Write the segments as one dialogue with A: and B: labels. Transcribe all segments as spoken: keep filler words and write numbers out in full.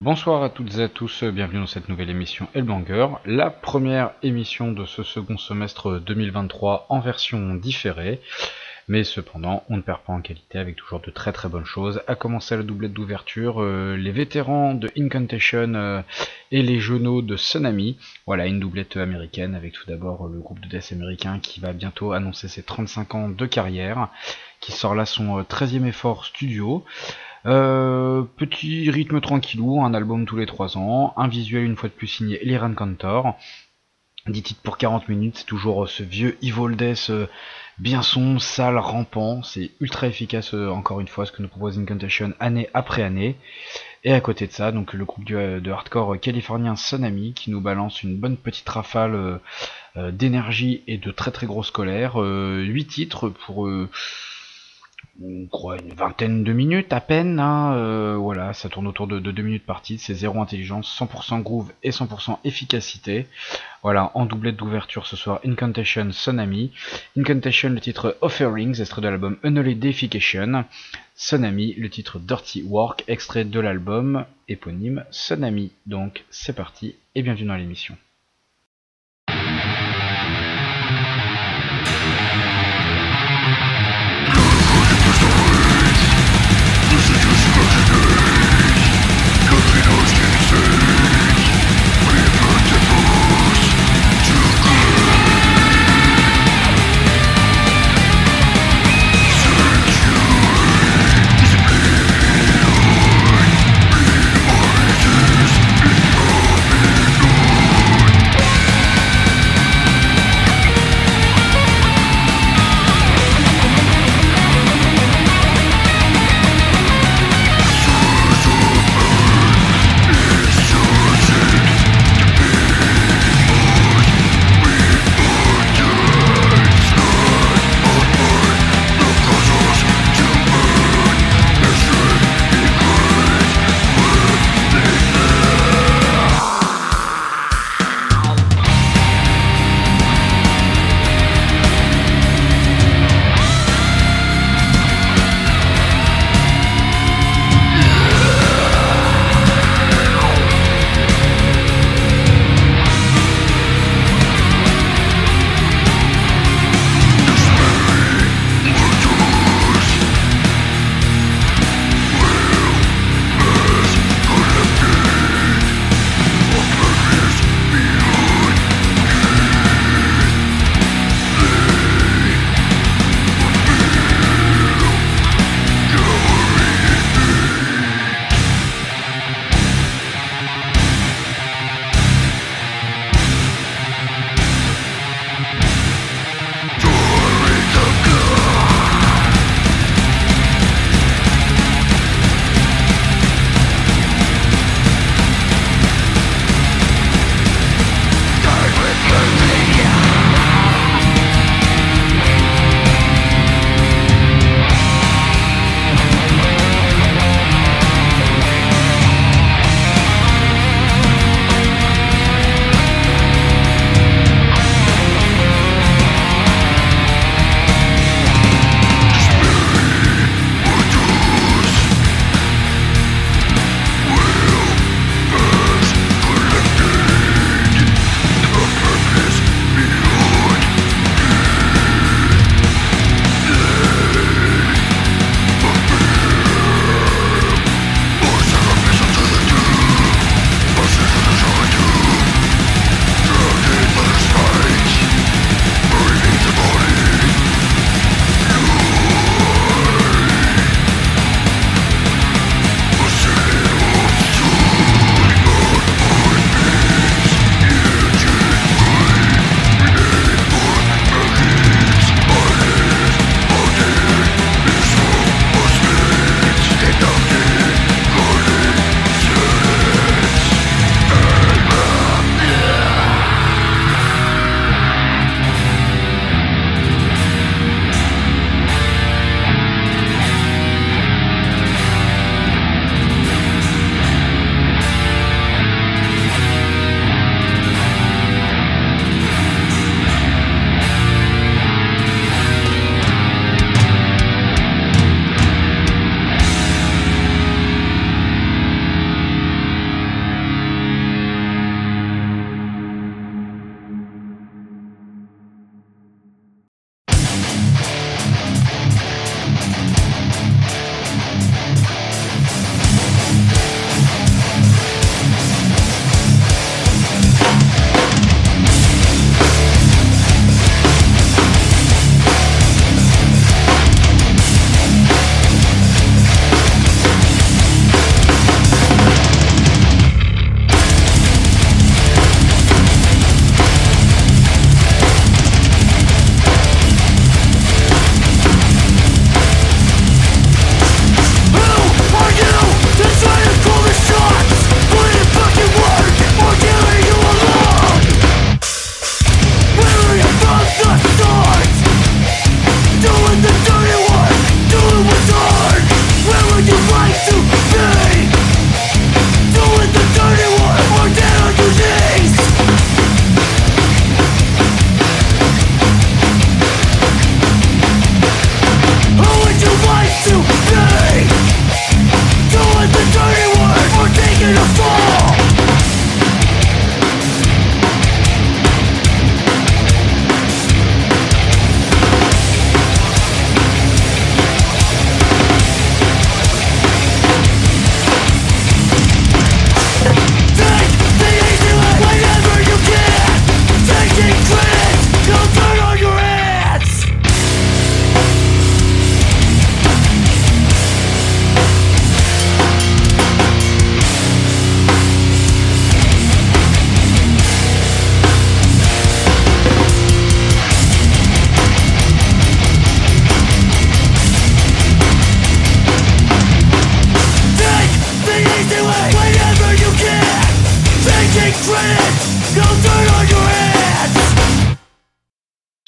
A: Bonsoir à toutes et à tous, bienvenue dans cette nouvelle émission Hellbanger, la première émission de ce second semestre deux mille vingt-trois en version différée, mais cependant on ne perd pas en qualité avec toujours de très très bonnes choses. À commencer à la doublette d'ouverture, euh, les vétérans de Incantation euh, et les jeunes de Tsunami, voilà une doublette américaine avec tout d'abord le groupe de death américain qui va bientôt annoncer ses trente-cinq ans de carrière, qui sort là son treizième effort studio. Euh, petit rythme tranquillou, un album tous les trois ans, un visuel une fois de plus signé Eliran Kantor, dix titres pour quarante minutes, c'est toujours ce vieux Evil Death euh, bien sombre, sale, rampant, c'est ultra efficace euh, encore une fois ce que nous propose Incantation année après année. Et à côté de ça, donc le groupe de, de hardcore californien Tsunami qui nous balance une bonne petite rafale euh, euh, d'énergie et de très très grosse colère, euh, huit titres pour... Euh, on croit une vingtaine de minutes à peine, hein, euh, voilà, ça tourne autour de, de deux minutes par titre, c'est zéro intelligence, cent pour cent groove et cent pour cent efficacité. Voilà, en doublette d'ouverture ce soir, Incantation Tsunami. Incantation, le titre Offerings, extrait de l'album Unholy Deification. Tsunami, le titre Dirty Work, extrait de l'album éponyme Tsunami. Donc c'est parti et bienvenue dans l'émission.
B: Thank you.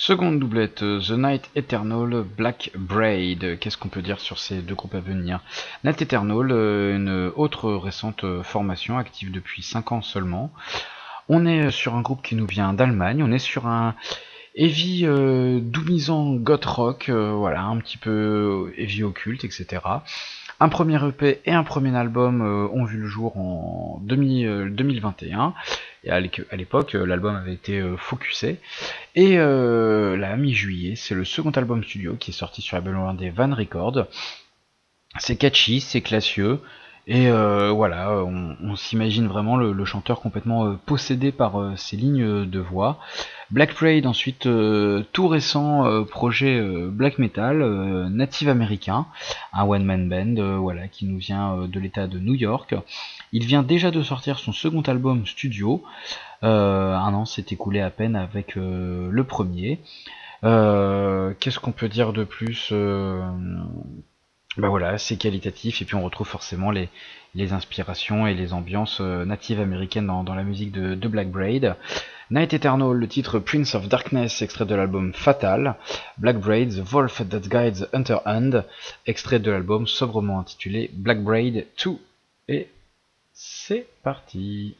A: Seconde doublette, The Night Eternal, Black Braid. Qu'est-ce qu'on peut dire sur ces deux groupes à venir? Night Eternal, une autre récente formation, active depuis cinq ans seulement. On est sur un groupe qui nous vient d'Allemagne, on est sur un heavy euh, doomisant goth rock, euh, voilà, un petit peu heavy occulte, et cetera. Un premier E P et un premier album euh, ont vu le jour en deux mille vingt et un. Et à l'époque, l'album avait été euh, focusé. Et euh, là, mi-juillet, c'est le second album studio qui est sorti sur la label hollandais Van Record. C'est catchy, c'est classieux. Et euh, voilà, on, on s'imagine vraiment le, le chanteur complètement euh, possédé par euh, ses lignes de voix. Black Braid, ensuite, euh, tout récent euh, projet euh, black metal, euh, native américain, un one-man band euh, voilà, qui nous vient euh, de l'état de New York. Il vient déjà de sortir son second album studio, euh, un an s'est écoulé à peine avec euh, le premier. Euh, qu'est-ce qu'on peut dire de plus euh, Bah voilà, c'est qualitatif, et puis on retrouve forcément les, les inspirations et les ambiances euh, natives américaines dans, dans la musique de, de Black Braid. Night Eternal, le titre Prince of Darkness, extrait de l'album Fatal. Black Braid, The Wolf That Guides Hunter Hand, extrait de l'album sobrement intitulé Black Braid deux. Et c'est parti.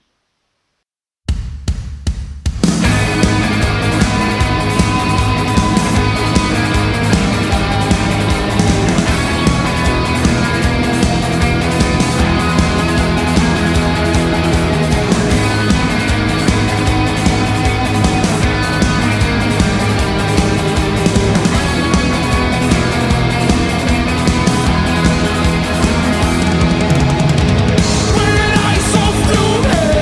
B: When I saw through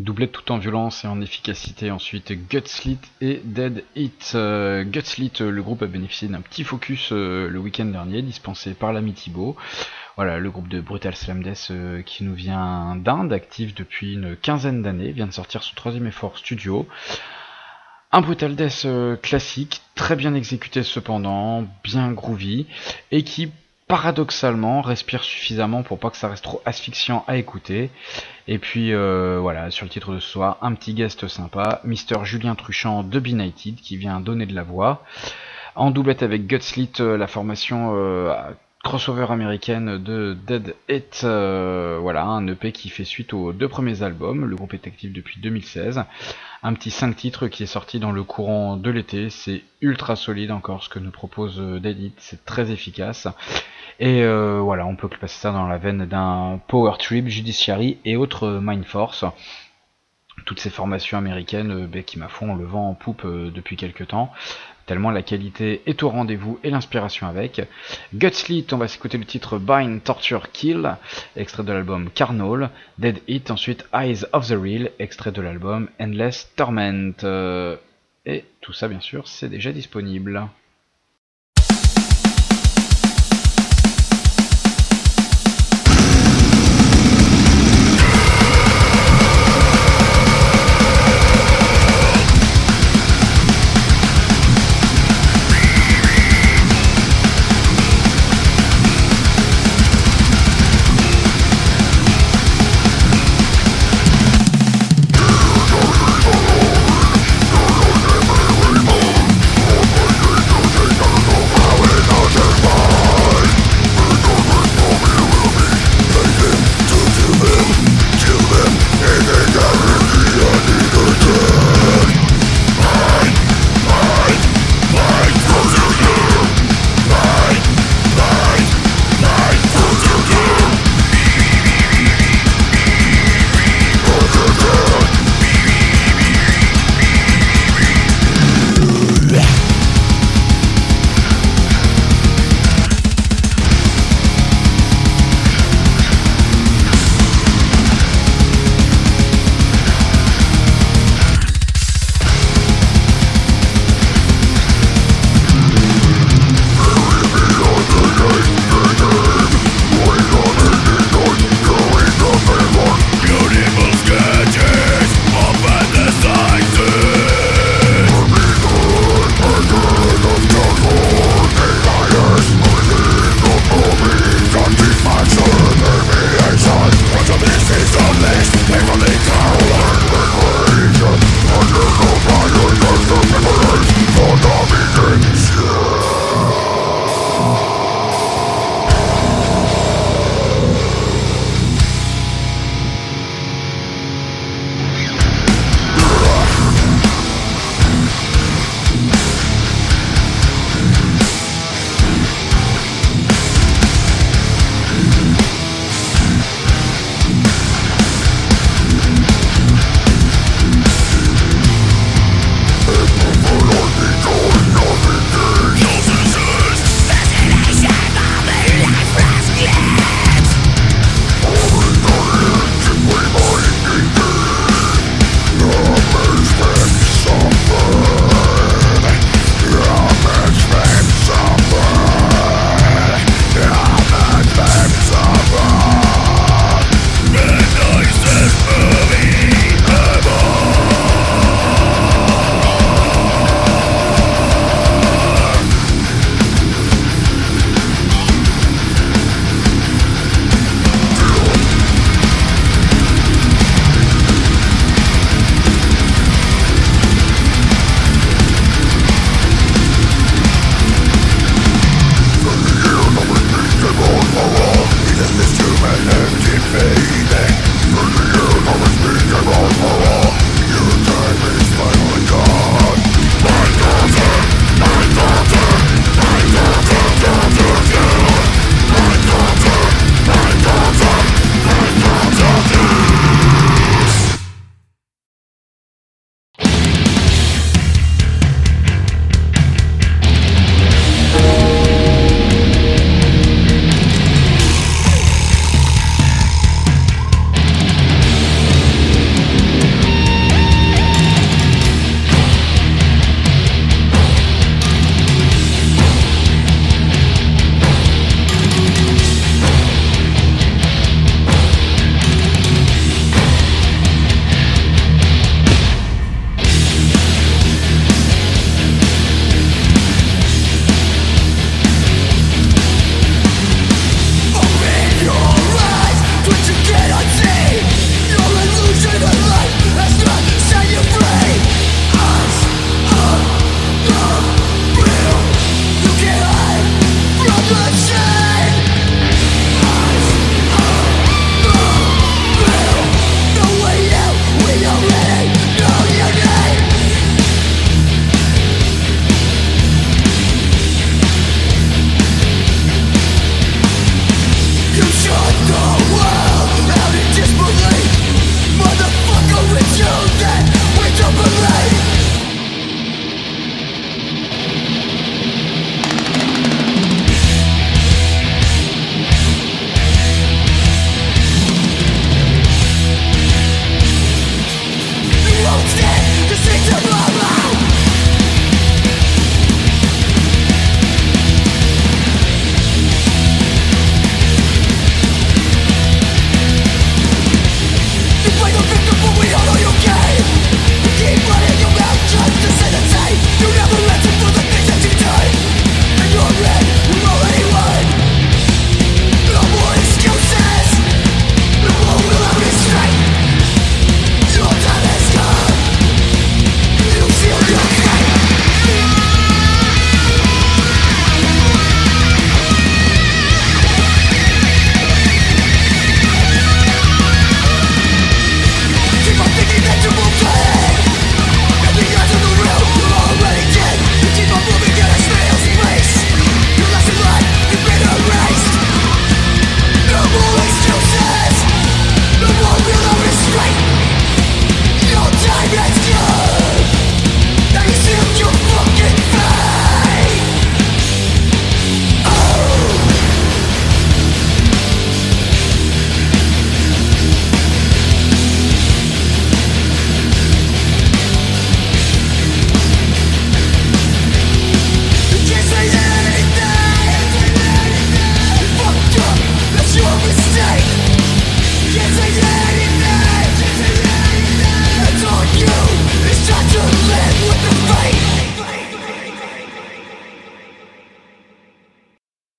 A: Doublette tout en violence et en efficacité. Ensuite, Gutslit et Dead Hit. Euh, Gutslit, le groupe a bénéficié d'un petit focus euh, le week-end dernier, dispensé par l'ami Thibaut. Voilà, le groupe de Brutal Slam Death euh, qui nous vient d'Inde, actif depuis une quinzaine d'années, vient de sortir son troisième effort studio. Un Brutal Death euh, classique, très bien exécuté cependant, bien groovy, et qui paradoxalement respire suffisamment pour pas que ça reste trop asphyxiant à écouter. Et puis euh, voilà, sur le titre de ce soir, un petit guest sympa, Mister Julien Truchant de Benighted qui vient donner de la voix. En doublette avec Gutslit, euh, la formation euh, crossover américaine de Dead Hit, euh, voilà, un E P qui fait suite aux deux premiers albums. Le groupe est actif depuis deux mille seize. Un petit cinq titres qui est sorti dans le courant de l'été. C'est ultra solide encore ce que nous propose Dead Hit, c'est très efficace. Et euh, voilà, on peut classer ça dans la veine d'un Power Trip, Judiciary et autres Mind Force. Toutes ces formations américaines euh, bah, qui, ma foi, ont le vent en poupe euh, depuis quelques temps. Tellement la qualité est au rendez-vous et l'inspiration avec. Gutslit, on va s'écouter le titre Bind, Torture, Kill, extrait de l'album Carnal. Dead Hit, ensuite Eyes of the Real, extrait de l'album Endless Torment. Euh, et tout ça, bien sûr, c'est déjà disponible.
B: Torture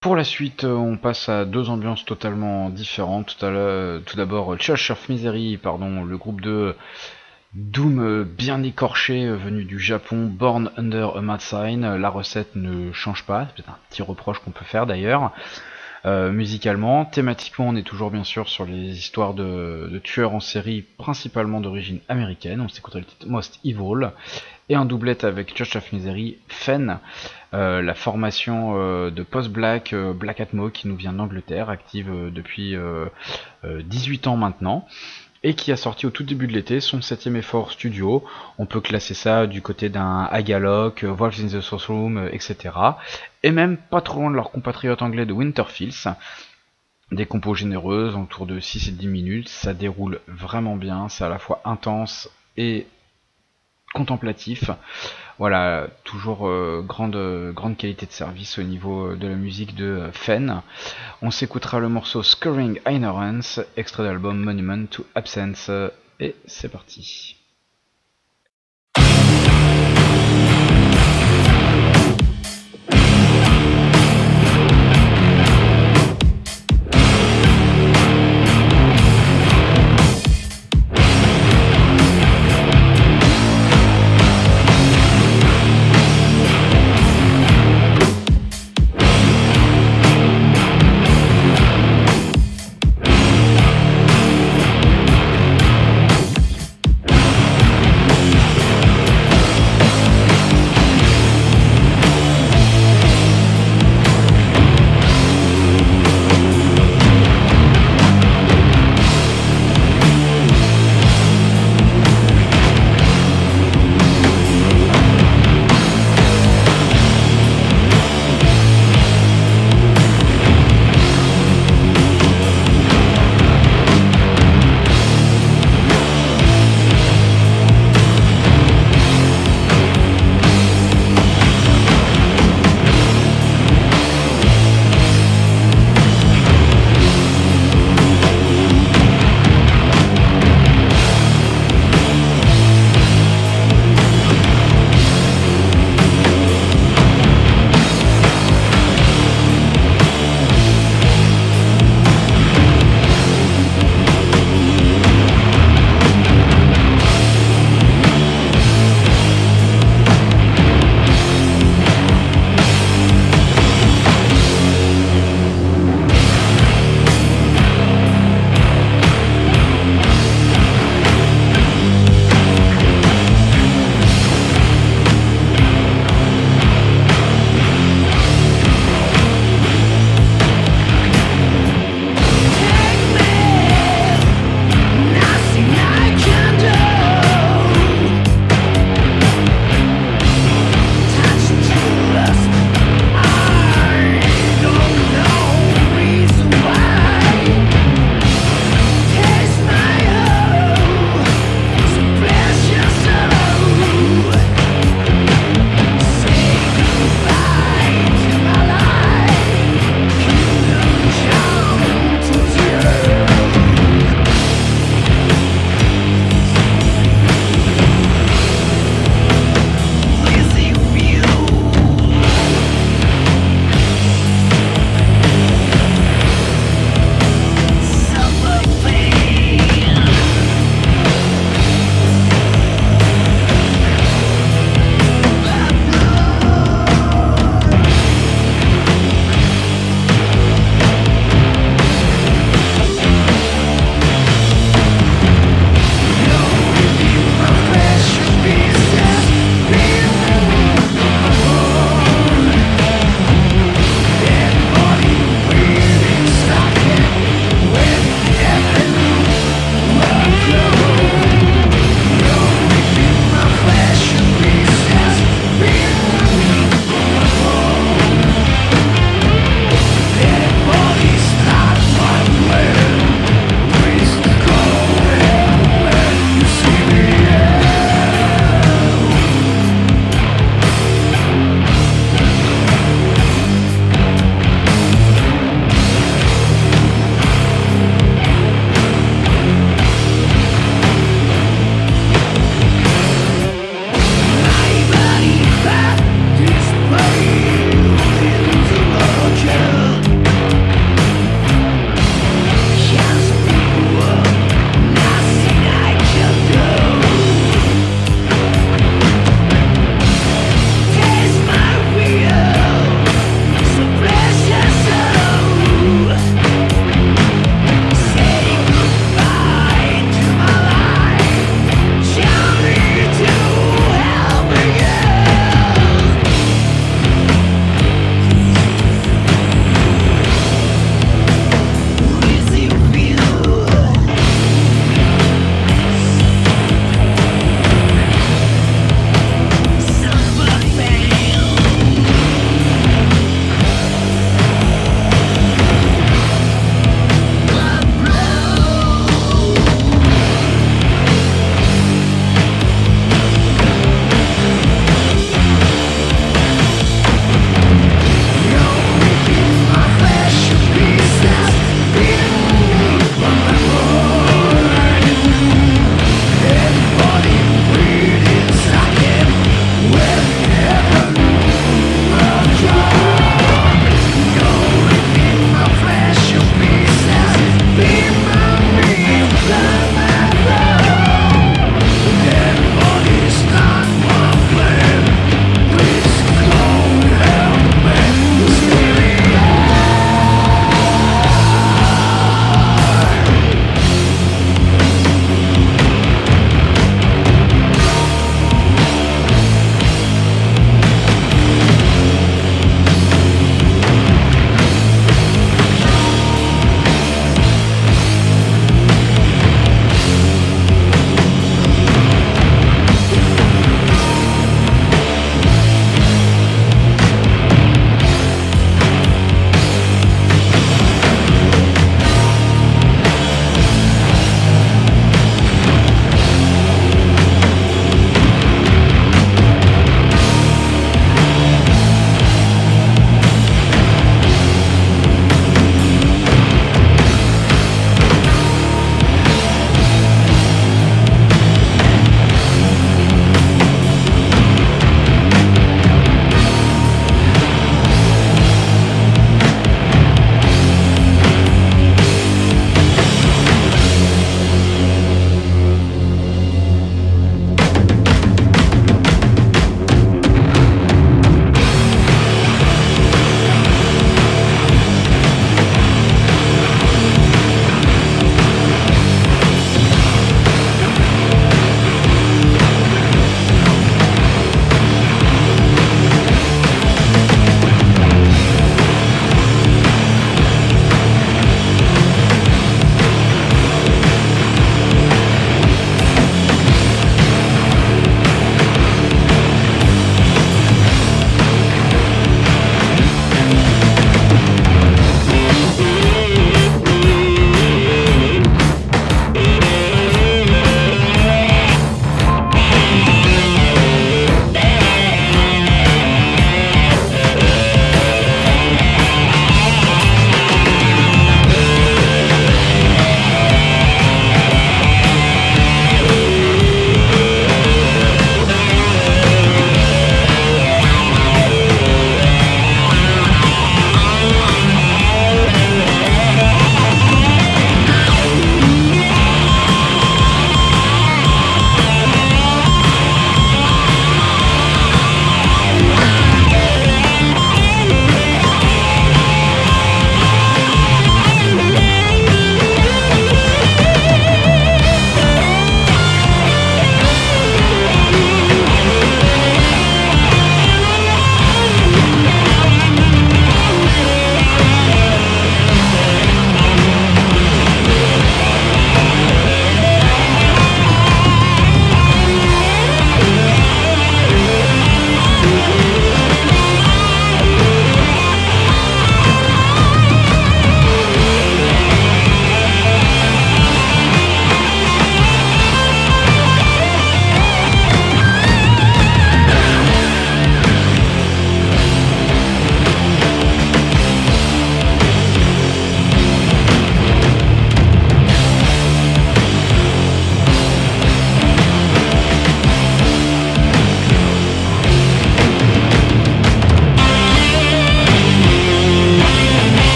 A: Pour la suite, on passe à deux ambiances totalement différentes. Tout, à l'heure- tout d'abord, Church of Misery, pardon, le groupe de Doom bien écorché venu du Japon, Born Under a Mad Sign. La recette ne change pas, c'est peut-être un petit reproche qu'on peut faire d'ailleurs. Euh, musicalement, thématiquement, on est toujours bien sûr sur les histoires de, de tueurs en série, principalement d'origine américaine. On s'écoute le titre Most Evil. Et un doublet avec Church of Misery, Fen, euh, la formation euh, de post-black euh, Black Atmo qui nous vient d'Angleterre, active euh, depuis euh, euh, dix-huit ans maintenant, et qui a sorti au tout début de l'été son septième effort studio. On peut classer ça du côté d'un Agalok, Wolves in the Source Room, euh, et cetera. Et même pas trop loin de leurs compatriotes anglais de Winterfields. Des compos généreuses, autour de six et dix minutes, ça déroule vraiment bien, c'est à la fois intense et contemplatif. Voilà, toujours euh, grande, euh, grande qualité de service au niveau de la musique de euh, Fen. On s'écoutera le morceau Scurrying Ignorance, extrait d'album Monument to Absence, et c'est parti.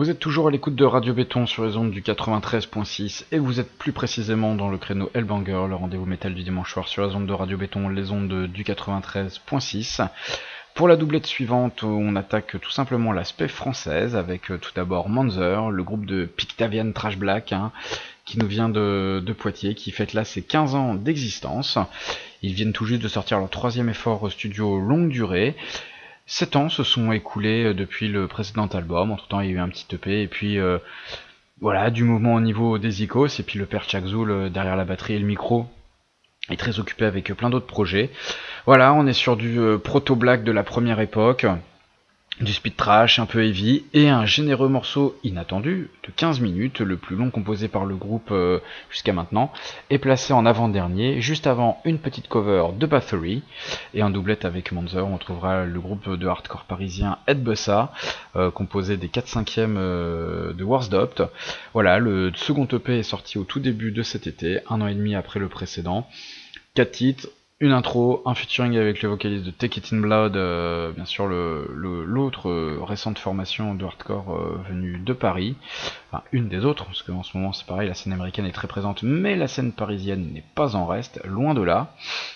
A: Vous êtes toujours à l'écoute de Radio Béton sur les ondes du quatre-vingt-treize point six et vous êtes plus précisément dans le créneau Hellbanger, le rendez-vous métal du dimanche soir sur les ondes de Radio Béton, les ondes du quatre-vingt-treize point six. Pour la doublette suivante, on attaque tout simplement l'aspect française avec tout d'abord Manzer, le groupe de Pictavian Trash Black, hein, qui nous vient de, de Poitiers, qui fête là ses quinze ans d'existence. Ils viennent tout juste de sortir leur troisième effort studio longue durée. sept ans se sont écoulés depuis le précédent album, entre temps il y a eu un petit E P, et puis euh, voilà, du mouvement au niveau des icos, et puis le père Chakzoul euh, derrière la batterie et le micro est très occupé avec euh, plein d'autres projets. Voilà, on est sur du euh, proto-black de la première époque, du speed trash un peu heavy, et un généreux morceau inattendu de quinze minutes, le plus long composé par le groupe euh, jusqu'à maintenant, est placé en avant-dernier, juste avant une petite cover de Bathory, et en doublette avec Manzer, on trouvera le groupe de hardcore parisien Ed Bussa, euh, composé des quatre cinquièmes euh, de Warsdopt. Voilà, le second E P est sorti au tout début de cet été, un an et demi après le précédent, quatre titres, une intro, un featuring avec le vocaliste de Take It In Blood, euh, bien sûr le, le, l'autre euh, récente formation de hardcore euh, venue de Paris, enfin une des autres, parce qu'en ce moment c'est pareil, la scène américaine est très présente, mais la scène parisienne n'est pas en reste, loin de là.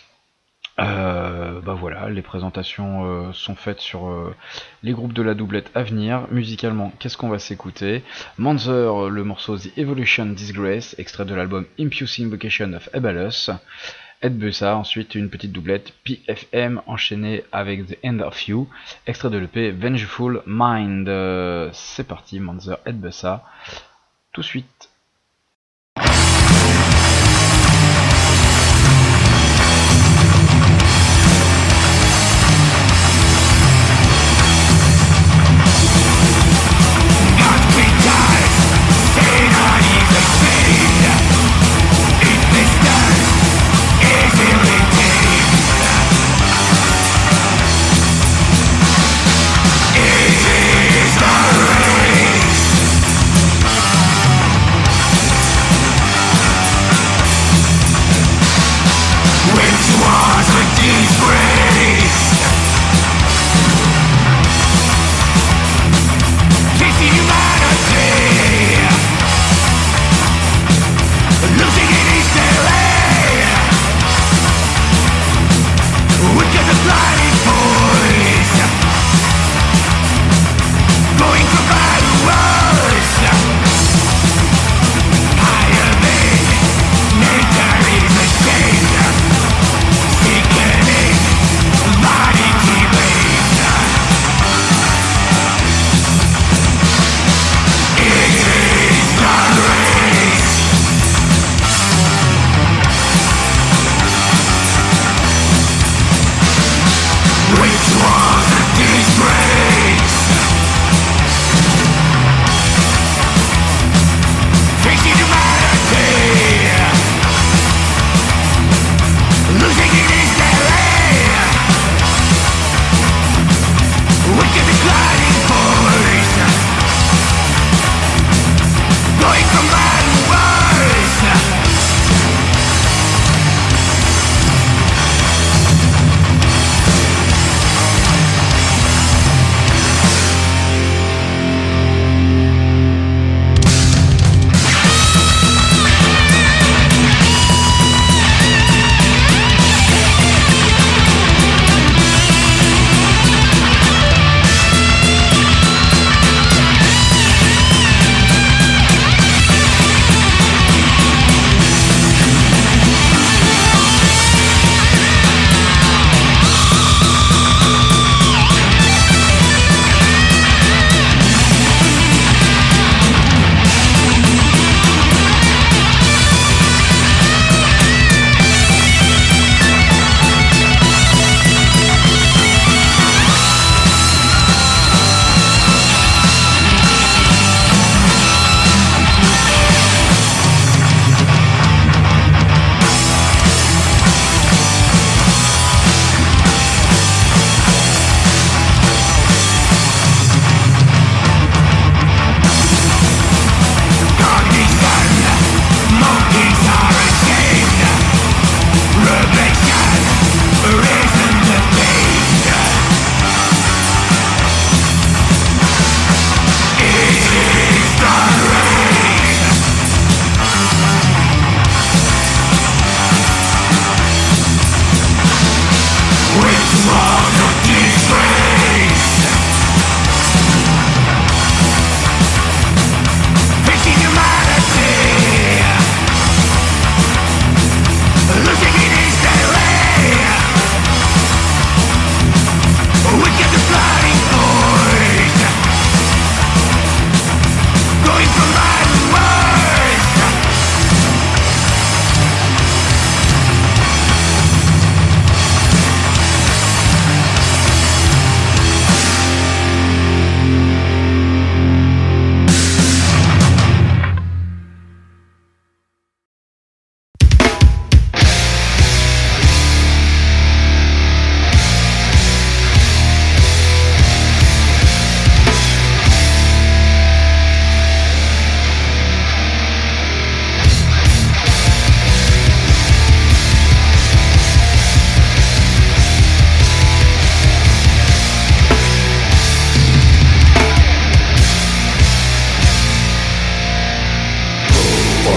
A: Euh, bah voilà, les présentations euh, sont faites sur euh, les groupes de la doublette à venir. Musicalement, qu'est-ce qu'on va s'écouter? Manzer, le morceau The Evolution Disgrace, extrait de l'album Impious Invocation of Ebalus. Ed Bussa, ensuite une petite doublette P F M enchaînée avec The End of You, extrait de l'E P Vengeful Mind. Euh, c'est parti, Manzer, Ed Bussa, tout de suite.
B: It is the race.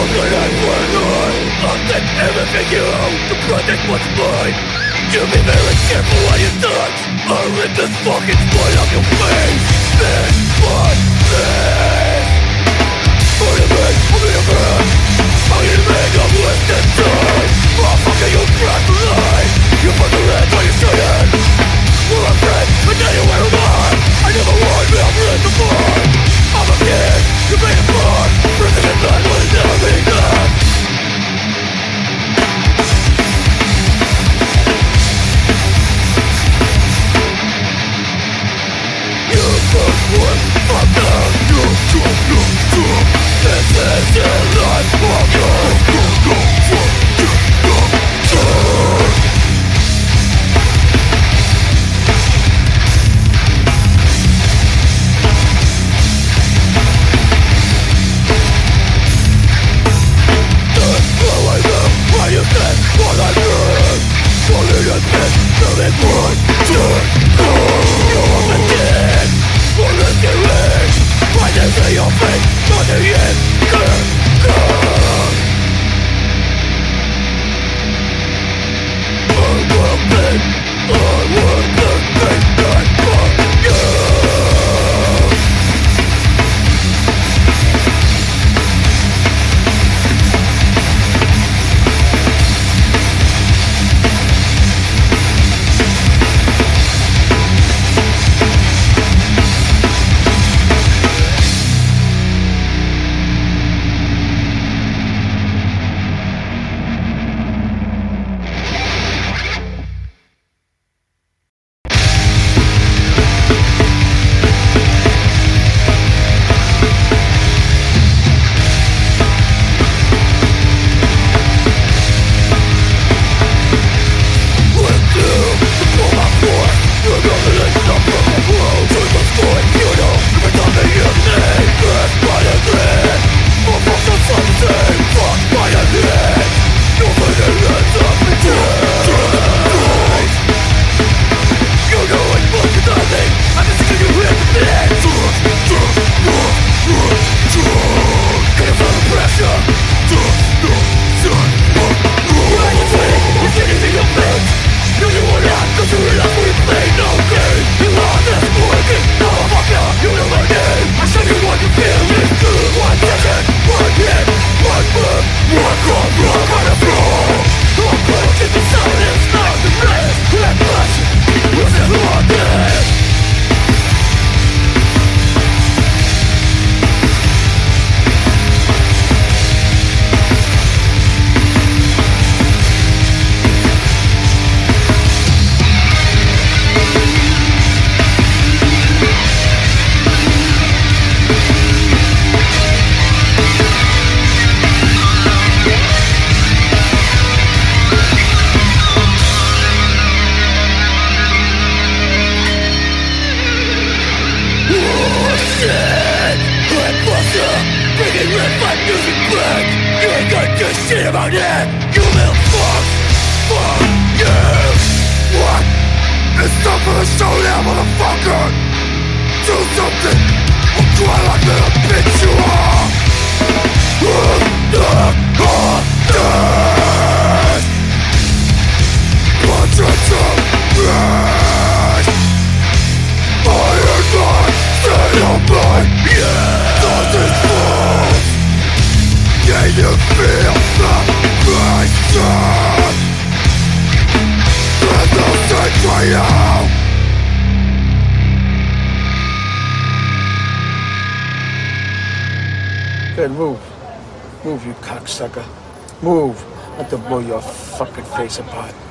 B: Good, move. Move, you cocksucker. Move. I'll have to blow your fucking face apart.